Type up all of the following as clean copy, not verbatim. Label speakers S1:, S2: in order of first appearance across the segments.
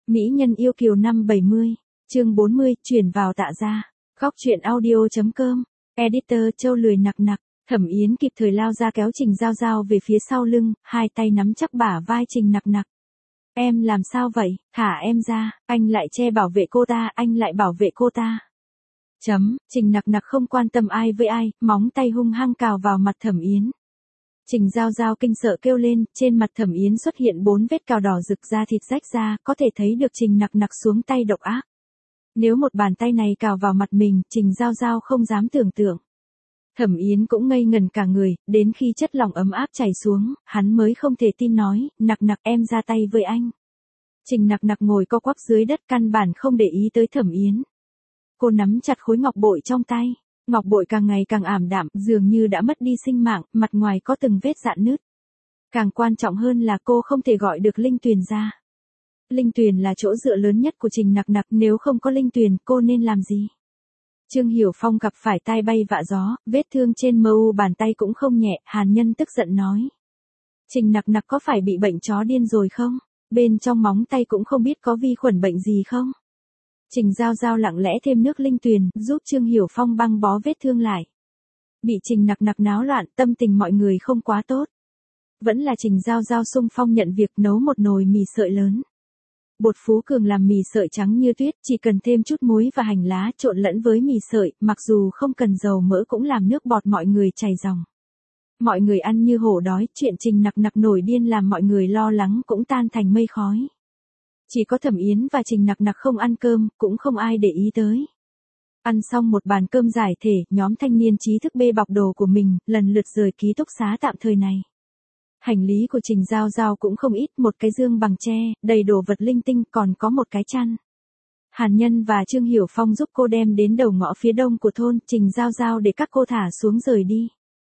S1: Mỹ nhân yêu kiều năm 70, chương 40, chuyển vào Tạ gia. Góc truyện audio.com, editor Châu lười nặc nặc. Thẩm Yến kịp thời lao ra kéo Trình Giao Giao về phía sau lưng, hai tay nắm chắc bả vai Trình nặc nặc. Em làm sao vậy, thả em ra, anh lại che bảo vệ cô ta, anh lại bảo vệ cô ta. Trình nặc nặc không quan tâm ai với ai, móng tay hung hăng cào vào mặt Thẩm Yến. Trình Giao Giao kinh sợ kêu lên, trên mặt Thẩm Yến xuất hiện 4 vết cào đỏ rực da thịt rách ra, có thể thấy được Trình nặc nặc xuống tay độc ác. Nếu một bàn tay này cào vào mặt mình, Trình Giao Giao không dám tưởng tượng. Thẩm Yến cũng ngây ngần cả người, đến khi chất lỏng ấm áp chảy xuống, hắn mới không thể tin nói, nặc nặc em ra tay với anh. Trình nặc nặc ngồi co quắp dưới đất căn bản không để ý tới Thẩm Yến. Cô nắm chặt khối ngọc bội trong tay. Ngọc bội càng ngày càng ảm đạm, dường như đã mất đi sinh mạng, mặt ngoài có từng vết rạn nứt. Càng quan trọng hơn là cô không thể gọi được Linh Tuyền ra. Linh Tuyền là chỗ dựa lớn nhất của Trình nặc nặc, nếu không có Linh Tuyền, cô nên làm gì? Trương Hiểu Phong gặp phải tai bay vạ gió, vết thương trên mu bàn tay cũng không nhẹ, Hàn Nhân tức giận nói. Trình nặc nặc có phải bị bệnh chó điên rồi không? Bên trong móng tay cũng không biết có vi khuẩn bệnh gì không? Trình Giao Giao lặng lẽ thêm nước Linh Tuyền, giúp Trương Hiểu Phong băng bó vết thương lại. Bị Trình nặc nặc náo loạn, tâm tình mọi người không quá tốt. Vẫn là Trình Giao Giao xung phong nhận việc nấu một nồi mì sợi lớn. Bột Phú Cường làm mì sợi trắng như tuyết, chỉ cần thêm chút muối và hành lá trộn lẫn với mì sợi, mặc dù không cần dầu mỡ cũng làm nước bọt mọi người chảy ròng. Mọi người ăn như hổ đói, chuyện Trình nặc nặc nổi điên làm mọi người lo lắng cũng tan thành mây khói. Chỉ có Thẩm Yến và Trình nặc nặc không ăn cơm, cũng không ai để ý tới. Ăn xong một bàn cơm giải thể, nhóm thanh niên trí thức bê bọc đồ của mình, lần lượt rời ký túc xá tạm thời này. Hành lý của Trình Giao Giao cũng không ít, một cái dương bằng tre, đầy đồ vật linh tinh, còn có một cái chăn. Hàn Nhân và Trương Hiểu Phong giúp cô đem đến đầu ngõ phía đông của thôn, Trình Giao Giao để các cô thả xuống rời đi.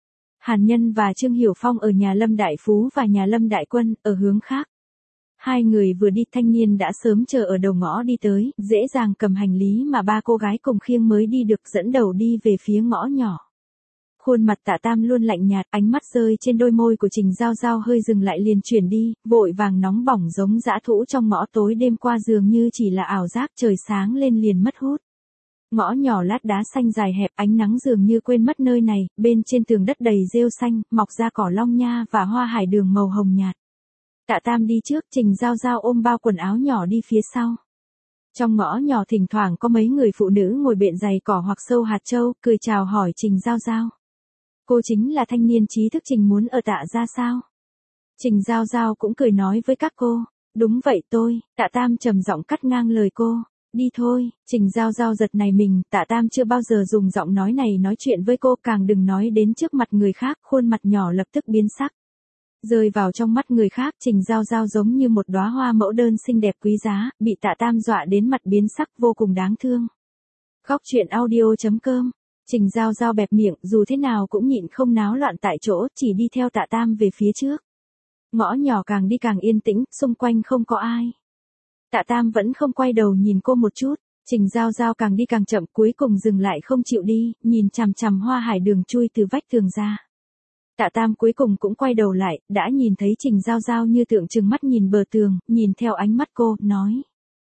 S1: Hàn Nhân và Trương Hiểu Phong ở nhà Lâm Đại Phú và nhà Lâm Đại Quân, ở hướng khác. Hai người vừa đi, thanh niên đã sớm chờ ở đầu ngõ đi tới, dễ dàng cầm hành lý mà ba cô gái cùng khiêng mới đi được, dẫn đầu đi về phía ngõ nhỏ. Khuôn mặt Tạ Tam luôn lạnh nhạt, ánh mắt rơi trên đôi môi của Trình Giao Giao hơi dừng lại liền chuyển đi, vội vàng nóng bỏng giống dã thú trong ngõ tối đêm qua dường như chỉ là ảo giác, trời sáng lên liền mất hút. Ngõ nhỏ lát đá xanh dài hẹp, ánh nắng dường như quên mất nơi này, bên trên tường đất đầy rêu xanh, mọc ra cỏ long nha và hoa hải đường màu hồng nhạt. Tạ Tam đi trước, Trình Giao Giao ôm bao quần áo nhỏ đi phía sau. Trong ngõ nhỏ thỉnh thoảng có mấy người phụ nữ ngồi bện giày cỏ hoặc sâu hạt châu, cười chào hỏi Trình Giao Giao. Cô chính là thanh niên trí thức Trình muốn ở Tạ gia sao? Trình Giao Giao cũng cười nói với các cô. Đúng vậy tôi, Tạ Tam trầm giọng cắt ngang lời cô. Đi thôi, Trình Giao Giao giật nảy mình, Tạ Tam chưa bao giờ dùng giọng nói này nói chuyện với cô, càng đừng nói đến trước mặt người khác, khuôn mặt nhỏ lập tức biến sắc. Rơi vào trong mắt người khác, Trình Giao Giao giống như một đóa hoa mẫu đơn xinh đẹp quý giá, bị Tạ Tam dọa đến mặt biến sắc vô cùng đáng thương. Góc truyện audio.com, Trình Giao Giao bẹp miệng, dù thế nào cũng nhịn không náo loạn tại chỗ, chỉ đi theo Tạ Tam về phía trước. Ngõ nhỏ càng đi càng yên tĩnh, xung quanh không có ai. Tạ Tam vẫn không quay đầu nhìn cô một chút, Trình Giao Giao càng đi càng chậm, cuối cùng dừng lại không chịu đi, nhìn chằm chằm hoa hải đường chui từ vách tường ra. Tạ Tam cuối cùng cũng quay đầu lại, đã nhìn thấy Trình Giao Giao như tượng trừng mắt nhìn bờ tường, nhìn theo ánh mắt cô, nói.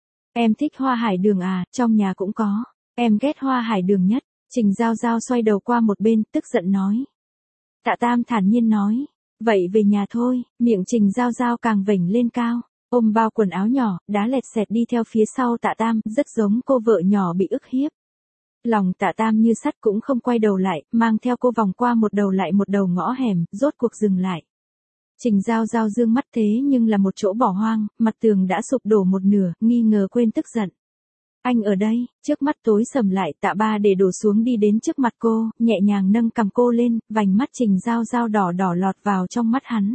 S1: Em thích hoa hải đường à, trong nhà cũng có, em ghét hoa hải đường nhất. Trình Giao Giao xoay đầu qua một bên, tức giận nói. Tạ Tam thản nhiên nói. Vậy về nhà thôi, miệng Trình Giao Giao càng vểnh lên cao, ôm bao quần áo nhỏ, đá lẹt xẹt đi theo phía sau Tạ Tam, rất giống cô vợ nhỏ bị ức hiếp. Lòng Tạ Tam như sắt cũng không quay đầu lại, mang theo cô vòng qua một đầu lại một đầu ngõ hẻm, rốt cuộc dừng lại. Trình Giao Giao dương mắt thế nhưng là một chỗ bỏ hoang, mặt tường đã sụp đổ một nửa, nghi ngờ quên tức giận. Anh ở đây, trước mắt tối sầm lại, Tạ Ba để đổ xuống đi đến trước mặt cô, nhẹ nhàng nâng cầm cô lên, vành mắt Trình Giao Giao đỏ đỏ lọt vào trong mắt hắn.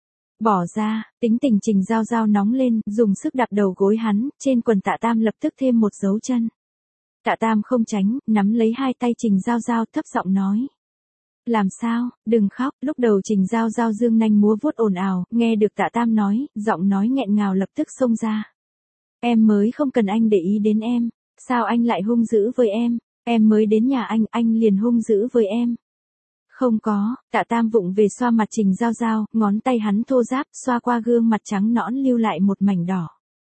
S1: Bỏ ra, tính tình Trình Giao Giao nóng lên, dùng sức đạp đầu gối hắn, trên quần Tạ Tam lập tức thêm một dấu chân. Tạ Tam không tránh, nắm lấy hai tay Trình Giao Giao thấp giọng nói. Làm sao, đừng khóc, lúc đầu Trình Giao Giao dương nanh múa vuốt ồn ào, nghe được Tạ Tam nói, giọng nói nghẹn ngào lập tức xông ra. Em mới không cần anh để ý đến em, sao anh lại hung dữ với em mới đến nhà anh liền hung dữ với em. Không có, Tạ Tam vụng về xoa mặt Trình Giao Giao, ngón tay hắn thô ráp xoa qua gương mặt trắng nõn lưu lại một mảnh đỏ.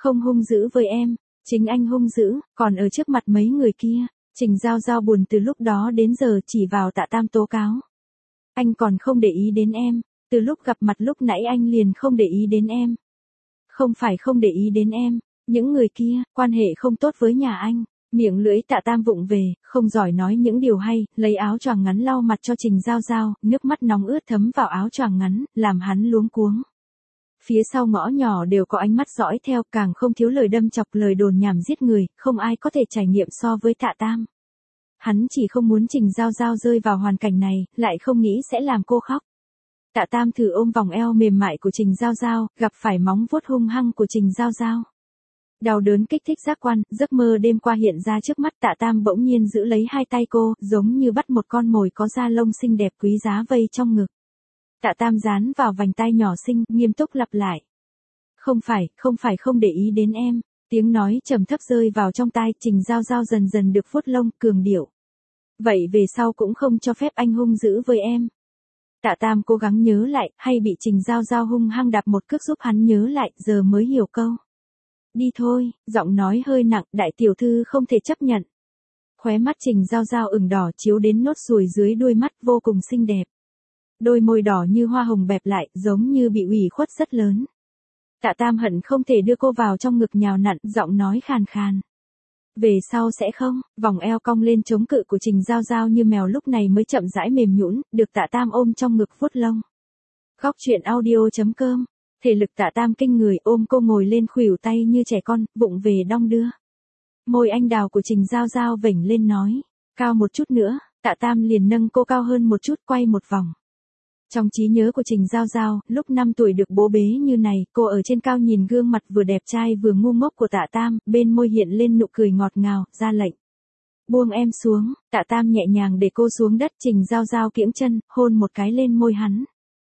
S1: Không hung dữ với em, chính anh hung dữ, còn ở trước mặt mấy người kia. Trình Giao Giao buồn từ lúc đó đến giờ chỉ vào Tạ Tam tố cáo. Anh còn không để ý đến em, từ lúc gặp mặt lúc nãy anh liền không để ý đến em. Không phải không để ý đến em, những người kia, quan hệ không tốt với nhà anh. Miệng lưỡi Tạ Tam vụng về, không giỏi nói những điều hay, lấy áo choàng ngắn lau mặt cho Trình Giao Giao, nước mắt nóng ướt thấm vào áo choàng ngắn, làm hắn luống cuống. Phía sau ngõ nhỏ đều có ánh mắt dõi theo, càng không thiếu lời đâm chọc lời đồn nhảm giết người, không ai có thể trải nghiệm so với Tạ Tam. Hắn chỉ không muốn Trình Giao Giao rơi vào hoàn cảnh này, lại không nghĩ sẽ làm cô khóc. Tạ Tam thử ôm vòng eo mềm mại của Trình Giao Giao, gặp phải móng vuốt hung hăng của Trình Giao Giao. Đau đớn kích thích giác quan, giấc mơ đêm qua hiện ra trước mắt. Tạ Tam bỗng nhiên giữ lấy hai tay cô, giống như bắt một con mồi có da lông xinh đẹp quý giá vây trong ngực. Tạ Tam dán vào vành tay nhỏ xinh, nghiêm túc lặp lại. Không phải không để ý đến em. Tiếng nói trầm thấp rơi vào trong tai, Trình Giao Giao dần dần được vuốt lông, cường điệu. Vậy về sau cũng không cho phép anh hung dữ với em. Tạ Tam cố gắng nhớ lại, hay bị Trình Giao Giao hung hăng đạp một cước giúp hắn nhớ lại, giờ mới hiểu câu. Đi thôi, giọng nói hơi nặng, đại tiểu thư không thể chấp nhận. Khóe mắt Trình Giao Giao ửng đỏ chiếu đến nốt ruồi dưới đuôi mắt, vô cùng xinh đẹp. Đôi môi đỏ như hoa hồng bẹp lại, giống như bị ủy khuất rất lớn. Tạ Tam hận không thể đưa cô vào trong ngực nhào nặn, giọng nói khàn khàn. Về sau sẽ không, vòng eo cong lên chống cự của Trình Giao Giao như mèo lúc này mới chậm rãi mềm nhũn, được Tạ Tam ôm trong ngực vuốt lông. Góc truyện audio.com. Thể lực Tạ Tam kinh người, ôm cô ngồi lên khuỷu tay như trẻ con, vụng về đong đưa. Môi anh đào của Trình Giao Giao vểnh lên nói, cao một chút nữa. Tạ Tam liền nâng cô cao hơn một chút, quay một vòng. Trong trí nhớ của Trình Giao Giao, lúc 5 tuổi được bố bế như này, cô ở trên cao nhìn gương mặt vừa đẹp trai vừa ngu ngốc của Tạ Tam, bên môi hiện lên nụ cười ngọt ngào, ra lệnh. Buông em xuống. Tạ Tam nhẹ nhàng để cô xuống đất, Trình Giao Giao kiễng chân, hôn một cái lên môi hắn.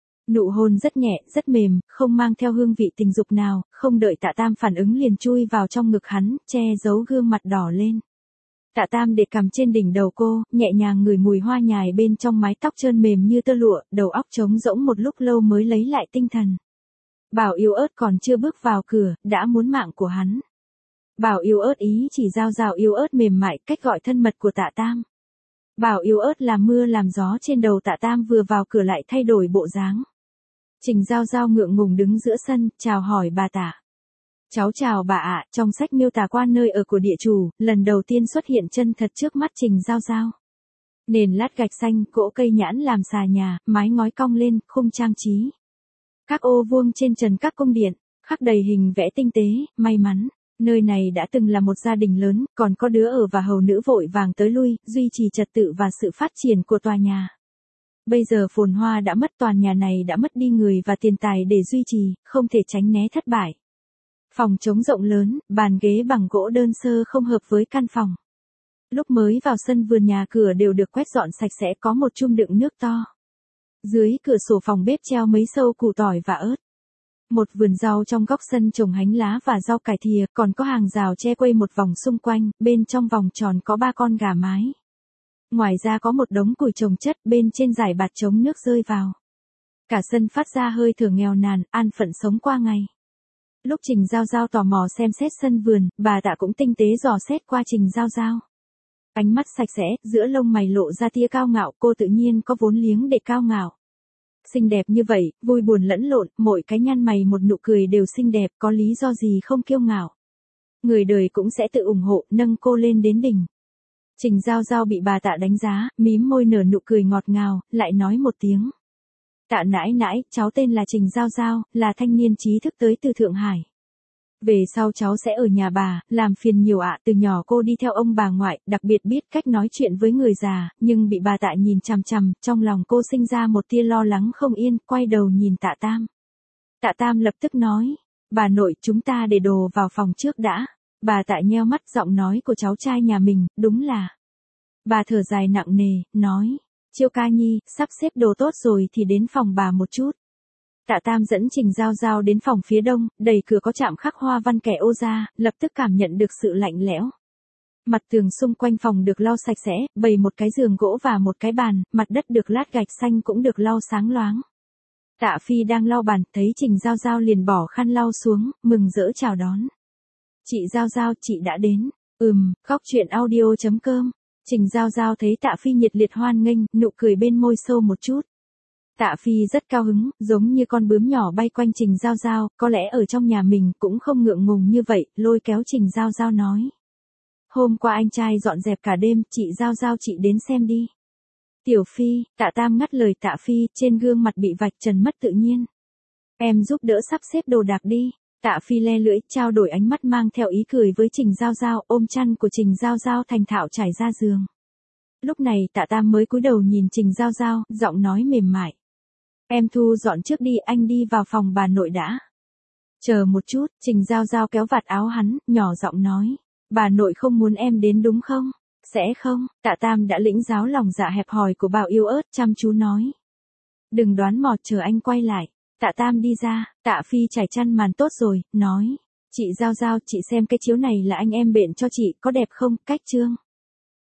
S1: Nụ hôn rất nhẹ, rất mềm, không mang theo hương vị tình dục nào, không đợi Tạ Tam phản ứng liền chui vào trong ngực hắn, che giấu gương mặt đỏ lên. Tạ Tam để cằm trên đỉnh đầu cô, nhẹ nhàng ngửi mùi hoa nhài bên trong mái tóc trơn mềm như tơ lụa, đầu óc trống rỗng một lúc lâu mới lấy lại tinh thần. Bảo Yếu Ớt còn chưa bước vào cửa, đã muốn mạng của hắn. Bảo Yếu Ớt ý chỉ Giao Giao yếu ớt mềm mại, cách gọi thân mật của Tạ Tam. Bảo Yếu Ớt làm mưa làm gió trên đầu Tạ Tam vừa vào cửa lại thay đổi bộ dáng. Trình Giao Giao ngượng ngùng đứng giữa sân, chào hỏi bà Tạ. Cháu chào bà ạ, trong sách miêu tả qua nơi ở của địa chủ, lần đầu tiên xuất hiện chân thật trước mắt Trình Giao Giao. Nền lát gạch xanh, gỗ cây nhãn làm xà nhà, mái ngói cong lên, khung trang trí. Các ô vuông trên trần các cung điện, khắc đầy hình vẽ tinh tế, may mắn. Nơi này đã từng là một gia đình lớn, còn có đứa ở và hầu nữ vội vàng tới lui, duy trì trật tự và sự phát triển của tòa nhà. Bây giờ phồn hoa đã mất, tòa nhà này đã mất đi người và tiền tài để duy trì, không thể tránh né thất bại. Phòng trống rộng lớn, bàn ghế bằng gỗ đơn sơ không hợp với căn phòng. Lúc mới vào sân vườn nhà cửa đều được quét dọn sạch sẽ, có một chum đựng nước to. Dưới cửa sổ phòng bếp treo mấy sâu củ tỏi và ớt. Một vườn rau trong góc sân trồng hánh lá và rau cải thìa, còn có hàng rào che quây một vòng xung quanh, bên trong vòng tròn có 3 con gà mái. Ngoài ra có một đống củi trồng chất, bên trên giải bạt chống nước rơi vào. Cả sân phát ra hơi thở nghèo nàn, an phận sống qua ngày. Lúc Trình Giao Giao tò mò xem xét sân vườn, bà Tạ cũng tinh tế dò xét qua Trình Giao Giao. Ánh mắt sạch sẽ, giữa lông mày lộ ra tia cao ngạo, cô tự nhiên có vốn liếng để cao ngạo. Xinh đẹp như vậy, vui buồn lẫn lộn, mỗi cái nhăn mày một nụ cười đều xinh đẹp, có lý do gì không kiêu ngạo. Người đời cũng sẽ tự ủng hộ, nâng cô lên đến đỉnh. Trình Giao Giao bị bà Tạ đánh giá, mím môi nở nụ cười ngọt ngào, lại nói một tiếng. Tạ nãi nãi, cháu tên là Trình Giao Giao, là thanh niên trí thức tới từ Thượng Hải. Về sau cháu sẽ ở nhà bà, làm phiền nhiều ạ. Từ nhỏ cô đi theo ông bà ngoại, đặc biệt biết cách nói chuyện với người già, nhưng bị bà Tạ nhìn chằm chằm, trong lòng cô sinh ra một tia lo lắng không yên, quay đầu nhìn Tạ Tam. Tạ Tam lập tức nói, bà nội, chúng ta để đồ vào phòng trước đã. Bà Tạ nheo mắt, giọng nói của cháu trai nhà mình, đúng là. Bà thở dài nặng nề, nói, Chiêu ca nhi, sắp xếp đồ tốt rồi thì đến phòng bà một chút. Tạ Tam dẫn Trình Giao Giao đến phòng phía đông, đẩy cửa có chạm khắc hoa văn kẻ ô ra, lập tức cảm nhận được sự lạnh lẽo. Mặt tường xung quanh phòng được lau sạch sẽ, bày một cái giường gỗ và một cái bàn, mặt đất được lát gạch xanh cũng được lau sáng loáng. Tạ Phi đang lau bàn, thấy Trình Giao Giao liền bỏ khăn lau xuống, mừng rỡ chào đón. Chị Giao Giao, chị đã đến. Khóc chuyện audio.com. Trình Giao Giao thấy Tạ Phi nhiệt liệt hoan nghênh, nụ cười bên môi sâu một chút. Tạ Phi rất cao hứng, giống như con bướm nhỏ bay quanh Trình Giao Giao, có lẽ ở trong nhà mình cũng không ngượng ngùng như vậy, lôi kéo Trình Giao Giao nói. Hôm qua anh trai dọn dẹp cả đêm, chị Giao Giao chị đến xem đi. Tiểu Phi, Tạ Tam ngắt lời Tạ Phi, trên gương mặt bị vạch trần mất tự nhiên. Em giúp đỡ sắp xếp đồ đạc đi. Tạ Phi le lưỡi, trao đổi ánh mắt mang theo ý cười với Trình Giao Giao, ôm chăn của Trình Giao Giao thành thạo trải ra giường. Lúc này Tạ Tam mới cúi đầu nhìn Trình Giao Giao, giọng nói mềm mại. Em thu dọn trước đi, anh đi vào phòng bà nội đã. Chờ một chút, Trình Giao Giao kéo vạt áo hắn, nhỏ giọng nói. Bà nội không muốn em đến đúng không? Sẽ không, Tạ Tam đã lĩnh giáo lòng dạ hẹp hòi của bào yêu ớt, chăm chú nói. Đừng đoán mò, chờ anh quay lại. Tạ Tam đi ra, Tạ Phi trải chăn màn tốt rồi, nói. Chị Giao Giao, chị xem cái chiếu này là anh em bện cho chị, có đẹp không, cách trương.